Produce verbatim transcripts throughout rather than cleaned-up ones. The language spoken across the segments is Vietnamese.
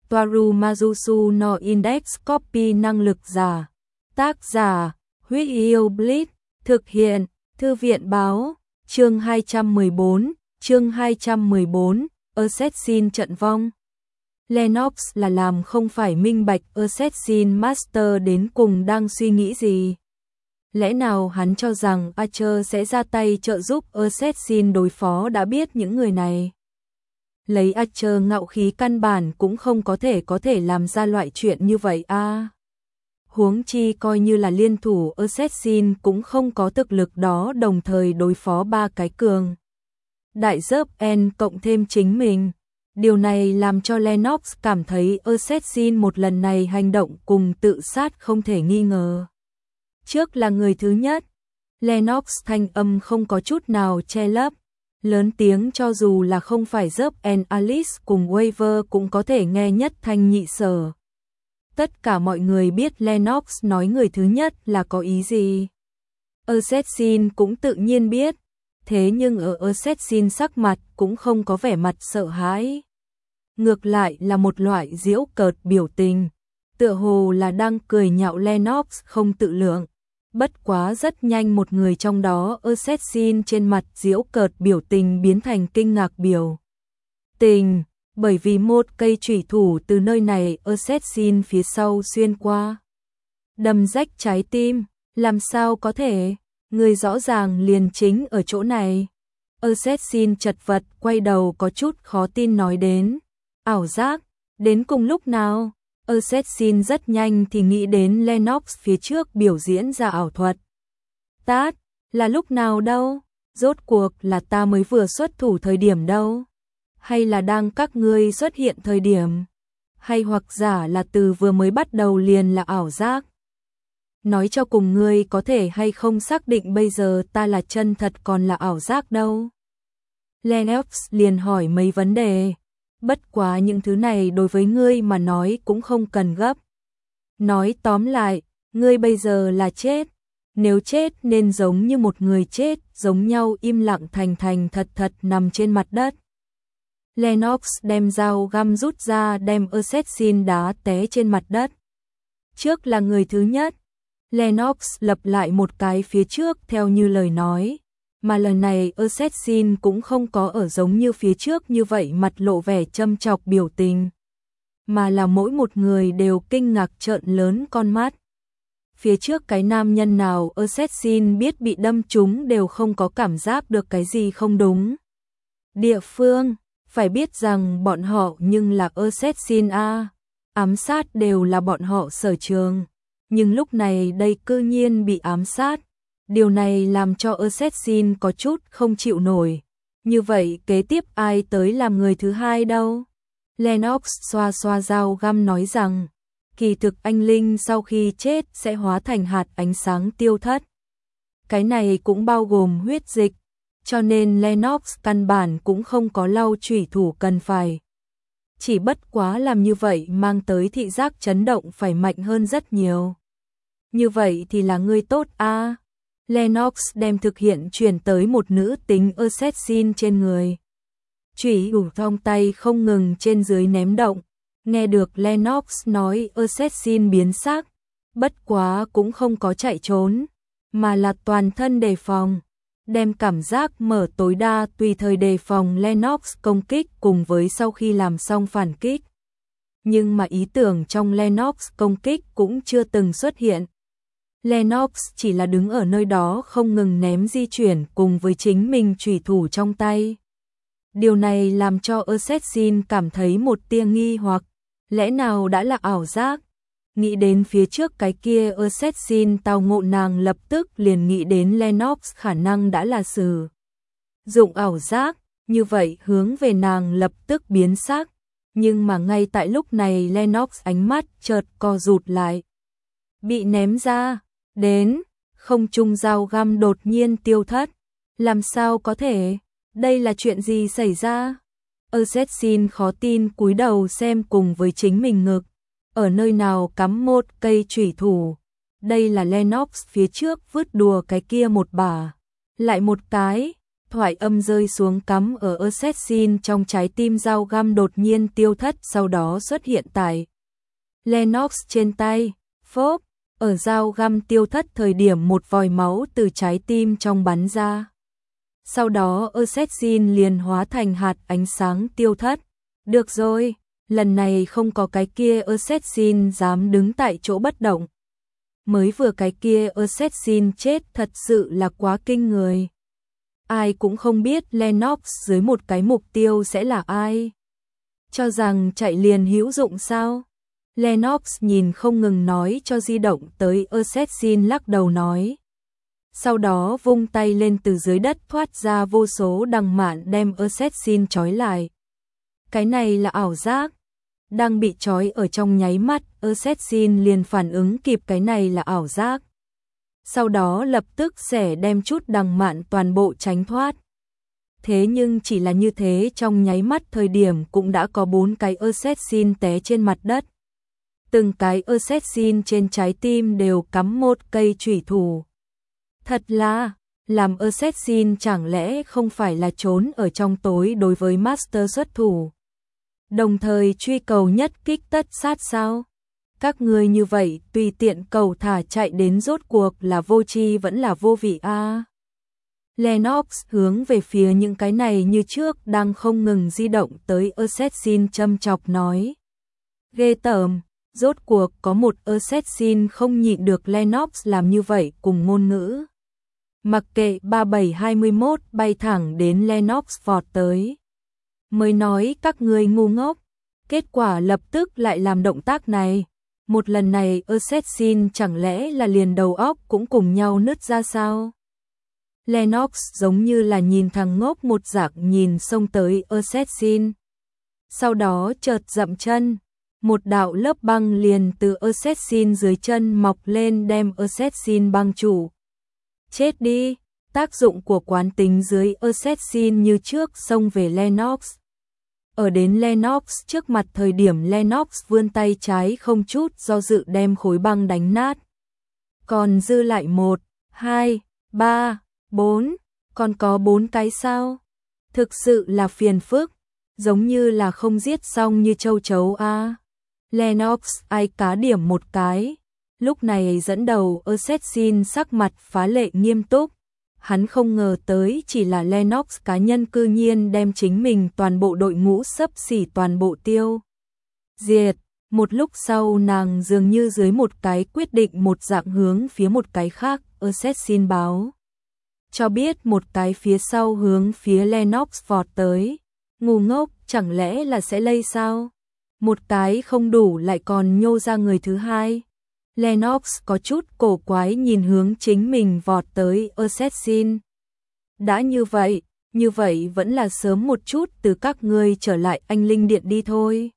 Toaru Majusu no Index Copy năng lực giả. Tác giả, Huyết Yêu Blitz, thực hiện, Thư viện báo, chương hai trăm mười bốn, chương hai trăm mười bốn, Assassin trận vong. Lennox là làm không phải minh bạch Assassin Master đến cùng đang suy nghĩ gì. Lẽ nào hắn cho rằng Archer sẽ ra tay trợ giúp Assassin đối phó đã biết những người này. Lấy Archer ngạo khí căn bản cũng không có thể có thể làm ra loại chuyện như vậy a. À, huống chi coi như là liên thủ Assassin cũng không có thực lực đó đồng thời đối phó ba cái cường đại dớp N cộng thêm chính mình. Điều này làm cho Lennox cảm thấy Assassin một lần này hành động cùng tự sát không thể nghi ngờ. Trước là người thứ nhất, Lennox thanh âm không có chút nào che lấp, lớn tiếng cho dù là không phải dớp N Alice cùng Waver cũng có thể nghe nhất thanh nhị sở. Tất cả mọi người biết Lennox nói người thứ nhất là có ý gì. Assassin cũng tự nhiên biết, thế nhưng ở Assassin sắc mặt cũng không có vẻ mặt sợ hãi. Ngược lại là một loại giễu cợt biểu tình, tựa hồ là đang cười nhạo Lennox không tự lượng. Bất quá rất nhanh một người trong đó Assassin trên mặt giễu cợt biểu tình biến thành kinh ngạc biểu tình, bởi vì một cây chủy thủ từ nơi này Assassin phía sau xuyên qua, đâm rách trái tim, làm sao có thể, người rõ ràng liền chính ở chỗ này. Assassin chật vật quay đầu có chút khó tin nói đến, ảo giác, đến cùng lúc nào? Assassin rất nhanh thì nghĩ đến Lennox phía trước biểu diễn ra ảo thuật. Tát, là lúc nào đâu? Rốt cuộc là ta mới vừa xuất thủ thời điểm đâu? Hay là đang các ngươi xuất hiện thời điểm? Hay hoặc giả là từ vừa mới bắt đầu liền là ảo giác? Nói cho cùng ngươi có thể hay không xác định bây giờ ta là chân thật còn là ảo giác đâu? Lennox liền hỏi mấy vấn đề. Bất quá những thứ này đối với ngươi mà nói cũng không cần gấp. Nói tóm lại, ngươi bây giờ là chết. Nếu chết nên giống như một người chết, giống nhau im lặng thành thành thật thật nằm trên mặt đất. Lennox đem dao găm rút ra đem Assassin đá té trên mặt đất. Trước là người thứ nhất. Lennox lặp lại một cái phía trước theo như lời nói. Mà lần này Assassin cũng không có ở giống như phía trước như vậy mặt lộ vẻ châm chọc biểu tình. Mà là mỗi một người đều kinh ngạc trợn lớn con mắt. Phía trước cái nam nhân nào Assassin biết bị đâm trúng đều không có cảm giác được cái gì không đúng. Địa phương, phải biết rằng bọn họ nhưng là Assassin A, ám sát đều là bọn họ sở trường. Nhưng lúc này đây cư nhiên bị ám sát. Điều này làm cho Assassin có chút không chịu nổi. Như vậy kế tiếp ai tới làm người thứ hai đâu? Lennox xoa xoa dao găm nói rằng, kỳ thực anh Linh sau khi chết sẽ hóa thành hạt ánh sáng tiêu thất. Cái này cũng bao gồm huyết dịch, cho nên Lennox căn bản cũng không có lau chủy thủ cần phải. Chỉ bất quá làm như vậy mang tới thị giác chấn động phải mạnh hơn rất nhiều. Như vậy thì là người tốt a. À? Lennox đem thực hiện chuyển tới một nữ tính Assassin trên người. Chủy thủ trong tay không ngừng trên dưới ném động. Nghe được Lennox nói Assassin biến sắc. Bất quá cũng không có chạy trốn. Mà là toàn thân đề phòng. Đem cảm giác mở tối đa tùy thời đề phòng Lennox công kích cùng với sau khi làm xong phản kích. Nhưng mà ý tưởng trong Lennox công kích cũng chưa từng xuất hiện. Lennox chỉ là đứng ở nơi đó không ngừng ném di chuyển cùng với chính mình chủy thủ trong tay. Điều này làm cho Assassin cảm thấy một tia nghi hoặc, lẽ nào đã là ảo giác? Nghĩ đến phía trước cái kia Assassin tao ngộ nàng lập tức liền nghĩ đến Lennox khả năng đã là sử dụng ảo giác, như vậy hướng về nàng lập tức biến sắc. Nhưng mà ngay tại lúc này Lennox ánh mắt chợt co rụt lại. Bị ném ra. Đến, không trung dao găm đột nhiên tiêu thất. Làm sao có thể? Đây là chuyện gì xảy ra? Assassin khó tin cúi đầu xem cùng với chính mình ngực. Ở nơi nào cắm một cây chủy thủ. Đây là Lennox phía trước vứt đùa cái kia một bả. Lại một cái. thoại âm rơi xuống cắm ở assassin trong trái tim, dao găm đột nhiên tiêu thất, sau đó xuất hiện tại Lennox trên tay. Phốp, ở dao găm tiêu thất thời điểm một vòi máu từ trái tim trong bắn ra. Sau đó assassin liền hóa thành hạt ánh sáng tiêu thất. Được rồi, lần này không có cái kia assassin dám đứng tại chỗ bất động. Mới vừa cái kia assassin chết thật sự là quá kinh người. Ai cũng không biết Lennox dưới một cái mục tiêu sẽ là ai. Cho rằng chạy liền hữu dụng sao? Lennox nhìn không ngừng nói cho di động tới assassin, lắc đầu nói. Sau đó vung tay lên, từ dưới đất thoát ra vô số đằng mạn đem assassin trói lại. Cái này là ảo giác. Đang bị trói ở trong nháy mắt, assassin liền phản ứng kịp cái này là ảo giác. Sau đó lập tức sẽ đem chút đằng mạn toàn bộ tránh thoát. Thế nhưng chỉ là như thế, trong nháy mắt thời điểm cũng đã có bốn cái assassin té trên mặt đất. Từng cái assassin trên trái tim đều cắm một cây chủy thủ. Thật là, làm assassin chẳng lẽ không phải là trốn ở trong tối đối với master xuất thủ, đồng thời truy cầu nhất kích tất sát sao? Các người như vậy tùy tiện cầu thả chạy đến rốt cuộc là vô tri vẫn là vô vị a. À. Lennox hướng về phía những cái này như trước đang không ngừng di động tới assassin châm chọc nói. Ghê tởm, rốt cuộc có một assassin không nhịn được Lennox làm như vậy cùng ngôn ngữ. Mặc kệ ba bảy hai mốt bay thẳng đến Lennox vọt tới. Mới nói các người ngu ngốc, kết quả lập tức lại làm động tác này. Một lần này assassin chẳng lẽ là liền đầu óc cũng cùng nhau nứt ra sao? Lennox giống như là nhìn thằng ngốc một dạng nhìn xông tới assassin. Sau đó chợt dậm chân, một đạo lớp băng liền từ assassin dưới chân mọc lên đem assassin băng trụ. Chết đi, tác dụng của quán tính dưới assassin như trước xông về Lennox. Ở đến Lennox trước mặt thời điểm Lennox vươn tay trái không chút do dự đem khối băng đánh nát. Còn dư lại một, hai, ba, bốn, còn có bốn cái sao? Thực sự là phiền phức, giống như là không giết xong như châu chấu a. À. Lennox ai cá điểm một cái. Lúc này dẫn đầu assassin sắc mặt phá lệ nghiêm túc. Hắn không ngờ tới chỉ là Lennox cá nhân cư nhiên đem chính mình toàn bộ đội ngũ xấp xỉ toàn bộ tiêu diệt. Một lúc sau nàng dường như dưới một cái quyết định một dạng hướng phía một cái khác assassin báo. Cho biết một cái phía sau hướng phía Lennox vọt tới. Ngu ngốc, chẳng lẽ là sẽ lây sao? Một cái không đủ lại còn nhô ra người thứ hai. Lennox có chút cổ quái nhìn hướng chính mình vọt tới assassin. Đã như vậy, như vậy vẫn là sớm một chút từ các ngươi trở lại anh linh điện đi thôi.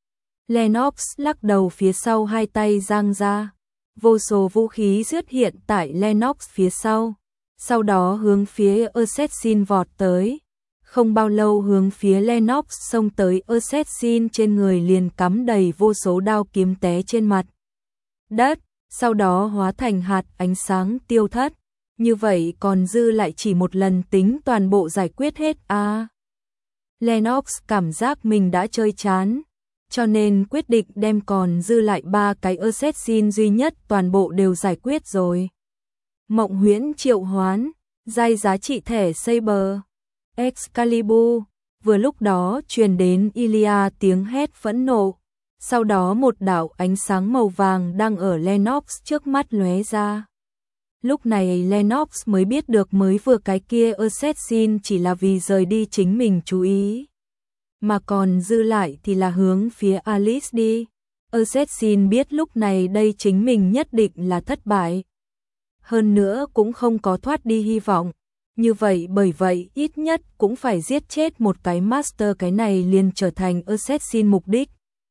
Lennox lắc đầu, phía sau hai tay giang ra. Vô số vũ khí xuất hiện tại Lennox phía sau. Sau đó hướng phía assassin vọt tới. Không bao lâu hướng phía Lennox xông tới assassin trên người liền cắm đầy vô số đao kiếm té trên mặt đất, sau đó hóa thành hạt ánh sáng tiêu thất. Như vậy còn dư lại chỉ một lần tính toàn bộ giải quyết hết a. À. Lennox cảm giác mình đã chơi chán, cho nên quyết định đem còn dư lại ba cái assassin duy nhất toàn bộ đều giải quyết rồi. Mộng huyễn triệu hoán, giai giá trị thẻ Saber, Excalibur, vừa lúc đó truyền đến Ilia tiếng hét phẫn nộ. Sau đó một đạo ánh sáng màu vàng đang ở Lennox trước mắt lóe ra. Lúc này Lennox mới biết được mới vừa cái kia assassin chỉ là vì rời đi chính mình chú ý. Mà còn dư lại thì là hướng phía Alice đi. Assassin biết lúc này đây chính mình nhất định là thất bại. Hơn nữa cũng không có thoát đi hy vọng. Như vậy bởi vậy ít nhất cũng phải giết chết một cái master, cái này liền trở thành assassin mục đích.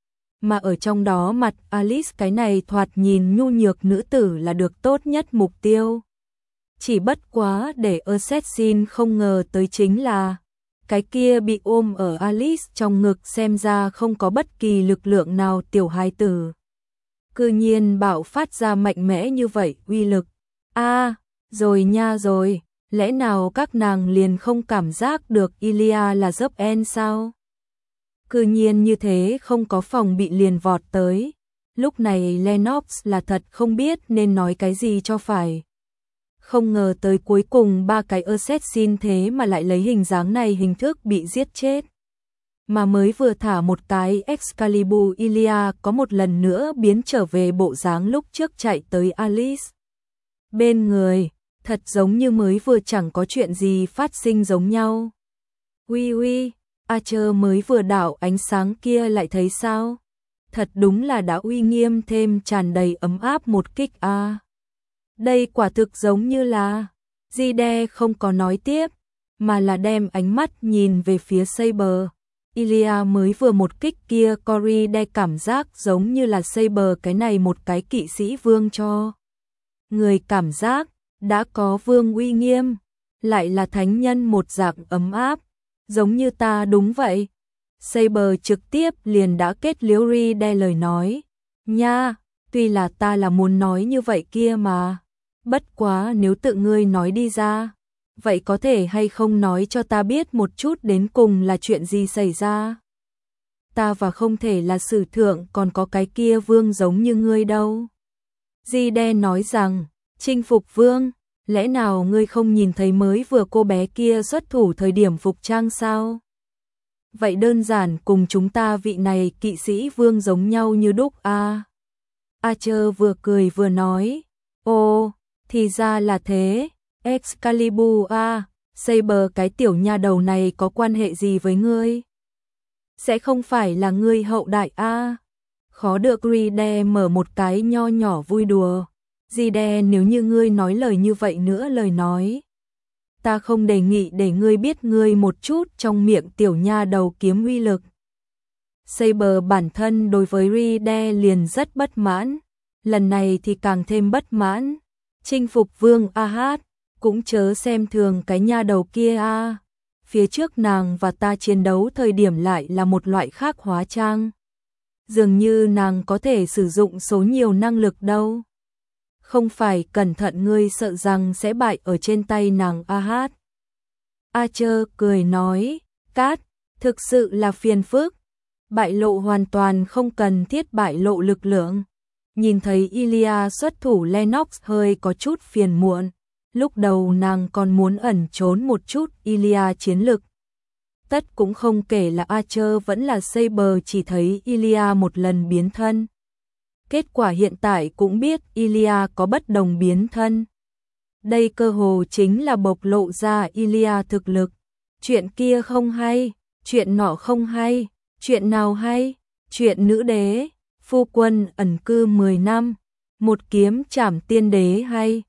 Mà ở trong đó mặt Alice cái này thoạt nhìn nhu nhược nữ tử là được tốt nhất mục tiêu. Chỉ bất quá để assassin không ngờ tới chính là cái kia bị ôm ở Alice trong ngực xem ra không có bất kỳ lực lượng nào tiểu hài tử. Cư nhiên bạo phát ra mạnh mẽ như vậy uy lực. A, à, rồi nha rồi, Lẽ nào các nàng liền không cảm giác được Ilya là dấp en sao? Cư nhiên như thế không có phòng bị liền vọt tới. Lúc này Lennox là thật không biết nên nói cái gì cho phải. Không ngờ tới cuối cùng ba cái assassin thế mà lại lấy hình dáng này hình thức bị giết chết. Mà mới vừa thả một cái Excalibur, Ilya có một lần nữa biến trở về bộ dáng lúc trước chạy tới Alice bên người, thật giống như mới vừa chẳng có chuyện gì phát sinh giống nhau. Uy uy, Archer mới vừa đảo ánh sáng kia lại thấy sao? Thật đúng là đã uy nghiêm thêm tràn đầy ấm áp một kích a. À. Đây quả thực giống như là... Zide không có nói tiếp, mà là đem ánh mắt nhìn về phía Saber. Ilya mới vừa một kích kia Corride cảm giác giống như là Saber cái này một cái kỵ sĩ vương cho. Người cảm giác đã có vương uy nghiêm, lại là thánh nhân một dạng ấm áp, giống như ta đúng vậy. Saber trực tiếp liền đã kết liễu Ride lời nói. Nha, tuy là ta là muốn nói như vậy kia mà. Bất quá nếu tự ngươi nói đi ra, vậy có thể hay không nói cho ta biết một chút đến cùng là chuyện gì xảy ra? Ta và không thể là sử thượng còn có cái kia vương giống như ngươi đâu. Ride nói rằng, chinh phục vương, lẽ nào ngươi không nhìn thấy mới vừa cô bé kia xuất thủ thời điểm phục trang sao? Vậy đơn giản cùng chúng ta vị này kỵ sĩ vương giống nhau như đúc a. À. Archer vừa cười vừa nói, ồ, thì ra là thế, Excalibur a, à, Saber cái tiểu nha đầu này có quan hệ gì với ngươi? Sẽ không phải là ngươi hậu đại a? À. Khó được Ride mở một cái nho nhỏ vui đùa. Ride, nếu như ngươi nói lời như vậy nữa lời nói, ta không đề nghị để ngươi biết ngươi một chút trong miệng tiểu nha đầu kiếm uy lực. Saber bản thân đối với Ride liền rất bất mãn, lần này thì càng thêm bất mãn. Chinh phục vương Ahad, cũng chớ xem thường cái nha đầu kia a. À. Phía trước nàng và ta chiến đấu thời điểm lại là một loại khác hóa trang. Dường như nàng có thể sử dụng số nhiều năng lực đâu. Không phải cẩn thận ngươi sợ rằng sẽ bại ở trên tay nàng Ahad. Archer cười nói, Cát, thực sự là phiền phức. Bại lộ hoàn toàn không cần thiết bại lộ lực lượng. Nhìn thấy Ilya xuất thủ Lennox hơi có chút phiền muộn. Lúc đầu nàng còn muốn ẩn trốn một chút Ilya chiến lực. Tất cũng không kể là Archer vẫn là Saber chỉ thấy Ilya một lần biến thân. Kết quả hiện tại cũng biết Ilya có bất đồng biến thân. Đây cơ hồ chính là bộc lộ ra Ilya thực lực. Chuyện kia không hay, chuyện nọ không hay, chuyện nào hay, chuyện nữ đế, phu quân ẩn cư mười năm, một kiếm trảm tiên đế hay,